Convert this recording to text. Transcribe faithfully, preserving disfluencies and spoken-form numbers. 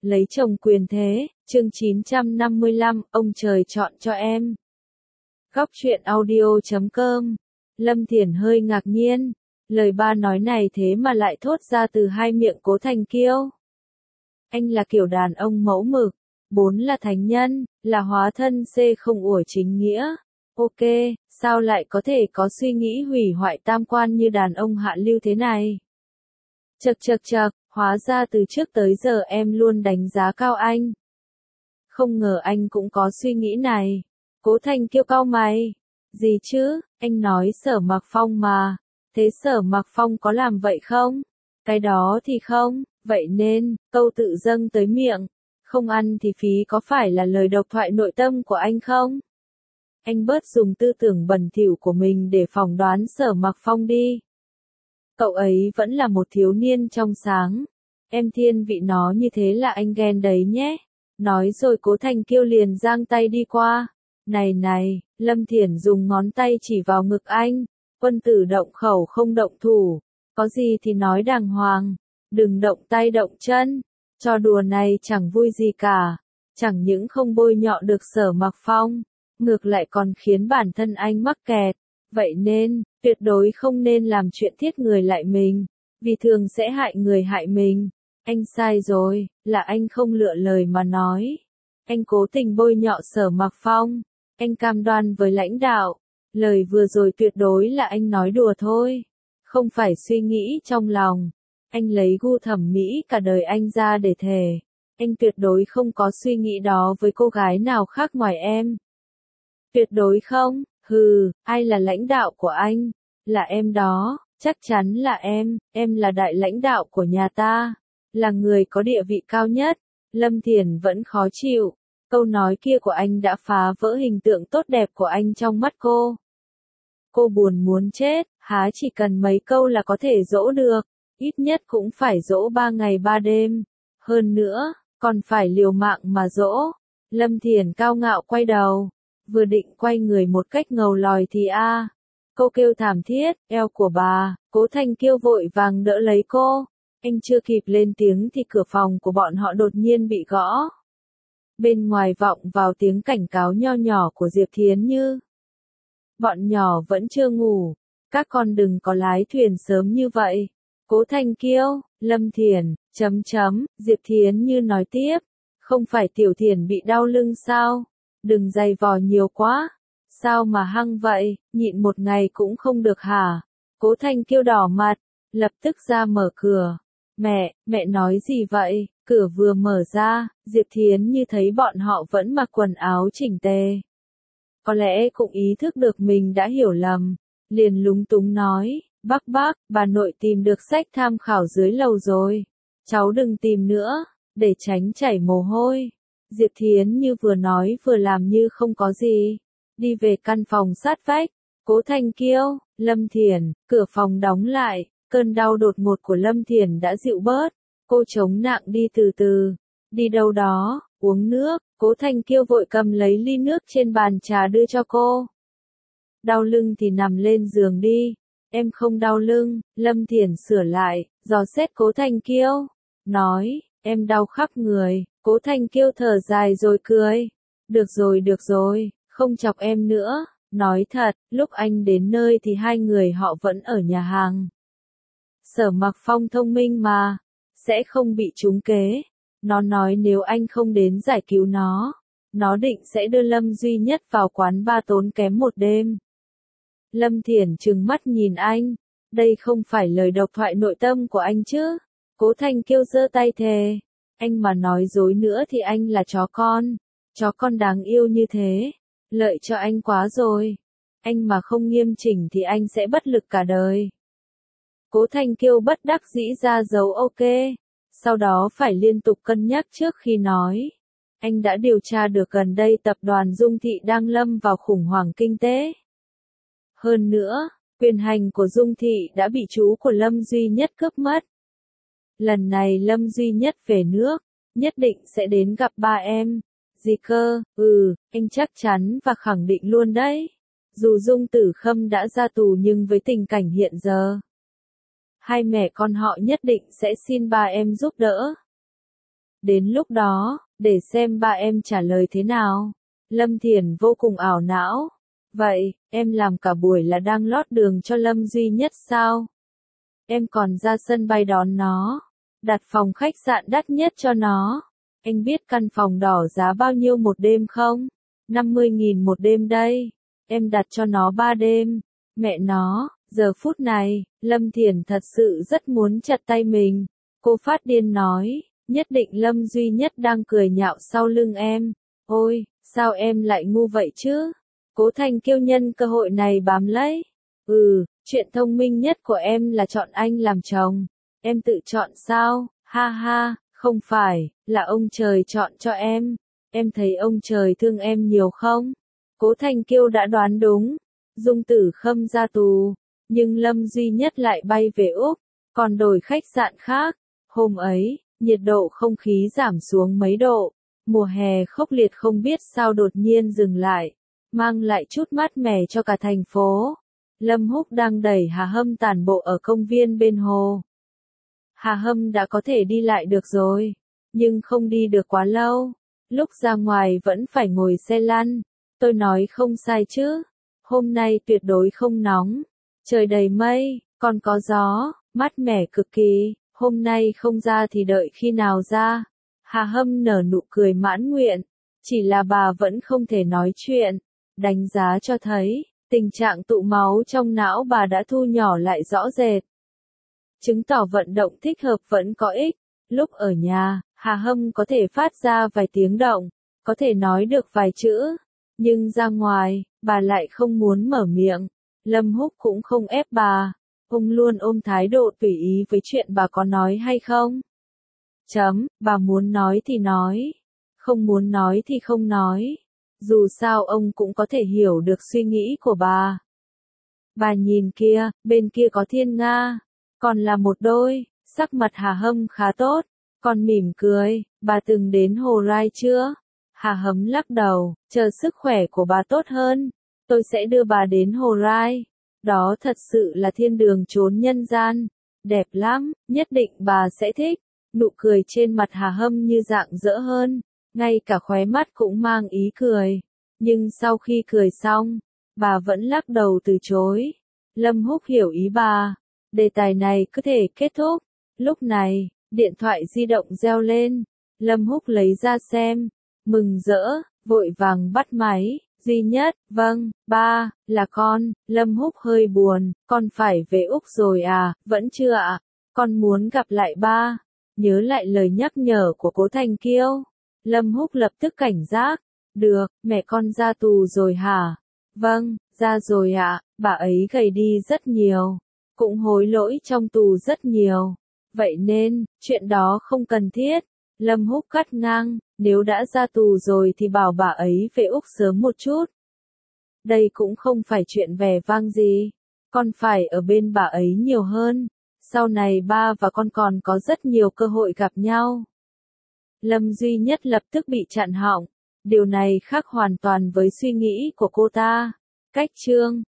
Lấy chồng quyền thế, chương chín trăm năm mươi lăm, ông trời chọn cho em. Góc truyện audio chấm com. Lâm Thiển hơi ngạc nhiên, lời ba nói này thế mà lại thốt ra từ hai miệng Cố Thành Kiêu. Anh là kiểu đàn ông mẫu mực, bốn là thánh nhân, là hóa thân C không ủa chính nghĩa. Ok, sao lại có thể có suy nghĩ hủy hoại tam quan như đàn ông hạ lưu thế này? Chậc chậc chậc, hóa ra từ trước tới giờ em luôn đánh giá cao anh. Không ngờ anh cũng có suy nghĩ này. Cố Thành Kiêu cau mày. Gì chứ, anh nói Sở Mặc Phong mà. Thế Sở Mặc Phong có làm vậy không? Cái đó thì không, vậy nên, câu tự dâng tới miệng. Không ăn thì phí có phải là lời độc thoại nội tâm của anh không? Anh bớt dùng tư tưởng bẩn thỉu của mình để phỏng đoán Sở Mặc Phong đi. Cậu ấy vẫn là một thiếu niên trong sáng. Em thiên vị nó như thế là anh ghen đấy nhé. Nói rồi Cố Thành Kiêu liền giang tay đi qua. Này này, Lâm Thiển dùng ngón tay chỉ vào ngực anh. Quân tử động khẩu không động thủ. Có gì thì nói đàng hoàng. Đừng động tay động chân. Trò đùa này chẳng vui gì cả. Chẳng những không bôi nhọ được Sở Mặc Phong, ngược lại còn khiến bản thân anh mắc kẹt. Vậy nên, tuyệt đối không nên làm chuyện thiết người lại mình, vì thường sẽ hại người hại mình. Anh sai rồi, là anh không lựa lời mà nói. Anh cố tình bôi nhọ Sở Mặc Phong. Anh cam đoan với lãnh đạo, lời vừa rồi tuyệt đối là anh nói đùa thôi, không phải suy nghĩ trong lòng. Anh lấy gu thẩm mỹ cả đời anh ra để thề. Anh tuyệt đối không có suy nghĩ đó với cô gái nào khác ngoài em. Tuyệt đối không. Hừ, ai là lãnh đạo của anh? Là em đó, chắc chắn là em, em là đại lãnh đạo của nhà ta, là người có địa vị cao nhất. Lâm Thiển vẫn khó chịu, câu nói kia của anh đã phá vỡ hình tượng tốt đẹp của anh trong mắt cô. Cô buồn muốn chết, há chỉ cần mấy câu là có thể dỗ được, ít nhất cũng phải dỗ ba ngày ba đêm, hơn nữa, còn phải liều mạng mà dỗ. Lâm Thiển cao ngạo quay đầu. Vừa định quay người một cách ngầu lòi thì a, à, cô kêu thảm thiết, eo của bà. Cố Thành Kiêu vội vàng đỡ lấy cô. Anh chưa kịp lên tiếng thì cửa phòng của bọn họ đột nhiên bị gõ. Bên ngoài vọng vào tiếng cảnh cáo nho nhỏ của Diệp Thiến Như. Bọn nhỏ vẫn chưa ngủ, các con đừng có lái thuyền sớm như vậy. Cố Thành Kiêu, Lâm Thiển, chấm chấm, Diệp Thiến Như nói tiếp, không phải Tiểu Thiển bị đau lưng sao? Đừng dày vò nhiều quá. Sao mà hăng vậy, nhịn một ngày cũng không được hả? Cố Thành Kiêu đỏ mặt, lập tức ra mở cửa. Mẹ, mẹ nói gì vậy? Cửa vừa mở ra, Diệp Thiến Như thấy bọn họ vẫn mặc quần áo chỉnh tề. Có lẽ cũng ý thức được mình đã hiểu lầm, liền lúng túng nói, bác bác, bà nội tìm được sách tham khảo dưới lầu rồi. Cháu đừng tìm nữa, để tránh chảy mồ hôi. Diệp Thiến Như vừa nói vừa làm như không có gì. Đi về căn phòng sát vách. Cố Thành Kiêu, Lâm Thiển, cửa phòng đóng lại. Cơn đau đột ngột của Lâm Thiển đã dịu bớt. Cô chống nặng đi từ từ. Đi đâu đó, uống nước. Cố Thành Kiêu vội cầm lấy ly nước trên bàn trà đưa cho cô. Đau lưng thì nằm lên giường đi. Em không đau lưng. Lâm Thiển sửa lại, dò xét Cố Thành Kiêu. Nói, em đau khắp người. Cố Thành Kiêu thở dài rồi cười. Được rồi được rồi, không chọc em nữa. Nói thật, lúc anh đến nơi thì hai người họ vẫn ở nhà hàng. Sở Mặc Phong thông minh mà, sẽ không bị trúng kế. Nó nói nếu anh không đến giải cứu nó, nó định sẽ đưa Lâm Duy Nhất vào quán bar tốn kém một đêm. Lâm Thiển trừng mắt nhìn anh. Đây không phải lời độc thoại nội tâm của anh chứ? Cố Thành Kiêu giơ tay thề. Anh mà nói dối nữa thì anh là chó con. Chó con đáng yêu như thế. Lợi cho anh quá rồi. Anh mà không nghiêm chỉnh thì anh sẽ bất lực cả đời. Cố Thành Kiêu bất đắc dĩ ra dấu ok. Sau đó phải liên tục cân nhắc trước khi nói. Anh đã điều tra được gần đây tập đoàn Dung Thị đang lâm vào khủng hoảng kinh tế. Hơn nữa, quyền hành của Dung Thị đã bị chú của Lâm Duy Nhất cướp mất. Lần này Lâm Duy Nhất về nước, nhất định sẽ đến gặp ba em. Gì cơ? Ừ, anh chắc chắn và khẳng định luôn đấy. Dù Dung Tử Khâm đã ra tù nhưng với tình cảnh hiện giờ, hai mẹ con họ nhất định sẽ xin ba em giúp đỡ. Đến lúc đó, để xem ba em trả lời thế nào. Lâm Thiển vô cùng ảo não. Vậy, em làm cả buổi là đang lót đường cho Lâm Duy Nhất sao? Em còn ra sân bay đón nó, đặt phòng khách sạn đắt nhất cho nó. Anh biết căn phòng đỏ giá bao nhiêu một đêm không? năm mươi nghìn một đêm đây. Em đặt cho nó ba đêm. Mẹ nó, giờ phút này, Lâm Thiển thật sự rất muốn chặt tay mình. Cô phát điên nói, nhất định Lâm Duy Nhất đang cười nhạo sau lưng em. Ôi, sao em lại ngu vậy chứ? Cố Thành Kiêu nhân cơ hội này bám lấy. Ừ, chuyện thông minh nhất của em là chọn anh làm chồng. Em tự chọn sao? Ha ha, không phải, là ông trời chọn cho em. Em thấy ông trời thương em nhiều không? Cố Thành Kiêu đã đoán đúng. Dung Tử Khâm ra tù, nhưng Lâm Duy Nhất lại bay về Úc, còn đổi khách sạn khác. Hôm ấy, nhiệt độ không khí giảm xuống mấy độ. Mùa hè khốc liệt không biết sao đột nhiên dừng lại, mang lại chút mát mẻ cho cả thành phố. Lâm Húc đang đẩy Hà Hâm tản bộ ở công viên bên hồ. Hà Hâm đã có thể đi lại được rồi, nhưng không đi được quá lâu. Lúc ra ngoài vẫn phải ngồi xe lăn. Tôi nói không sai chứ. Hôm nay tuyệt đối không nóng. Trời đầy mây, còn có gió, mát mẻ cực kỳ. Hôm nay không ra thì đợi khi nào ra. Hà Hâm nở nụ cười mãn nguyện. Chỉ là bà vẫn không thể nói chuyện. Đánh giá cho thấy, tình trạng tụ máu trong não bà đã thu nhỏ lại rõ rệt. Chứng tỏ vận động thích hợp vẫn có ích. Lúc ở nhà, Hà Hâm có thể phát ra vài tiếng động, có thể nói được vài chữ. Nhưng ra ngoài, bà lại không muốn mở miệng. Lâm Húc cũng không ép bà. Ông luôn ôm thái độ tùy ý với chuyện bà có nói hay không. Chấm, bà muốn nói thì nói. Không muốn nói thì không nói. Dù sao ông cũng có thể hiểu được suy nghĩ của bà. Bà nhìn kia, bên kia có Thiên Nga. Còn là một đôi, sắc mặt Hà Hâm khá tốt. Còn mỉm cười, bà từng đến Hồ Rai chưa? Hà Hâm lắc đầu, chờ sức khỏe của bà tốt hơn. Tôi sẽ đưa bà đến Hồ Rai. Đó thật sự là thiên đường chốn nhân gian. Đẹp lắm, nhất định bà sẽ thích. Nụ cười trên mặt Hà Hâm như rạng rỡ hơn. Ngay cả khóe mắt cũng mang ý cười. Nhưng sau khi cười xong, bà vẫn lắc đầu từ chối. Lâm Húc hiểu ý bà. Đề tài này cứ thể kết thúc. Lúc này, điện thoại di động reo lên. Lâm Húc lấy ra xem. Mừng rỡ, vội vàng bắt máy. Duy Nhất, vâng, ba, là con. Lâm Húc hơi buồn. Con phải về Úc rồi à? Vẫn chưa ạ? Con muốn gặp lại ba. Nhớ lại lời nhắc nhở của Cố Thành Kiêu. Lâm Húc lập tức cảnh giác. Được, mẹ con ra tù rồi hả? Vâng, ra rồi ạ. Bà ấy gầy đi rất nhiều. Cũng hối lỗi trong tù rất nhiều. Vậy nên, chuyện đó không cần thiết. Lâm Húc cắt ngang. Nếu đã ra tù rồi thì bảo bà ấy về Úc sớm một chút. Đây cũng không phải chuyện vẻ vang gì. Con phải ở bên bà ấy nhiều hơn. Sau này ba và con còn có rất nhiều cơ hội gặp nhau. Lâm Duy Nhất lập tức bị chặn họng. Điều này khác hoàn toàn với suy nghĩ của cô ta. Cách chương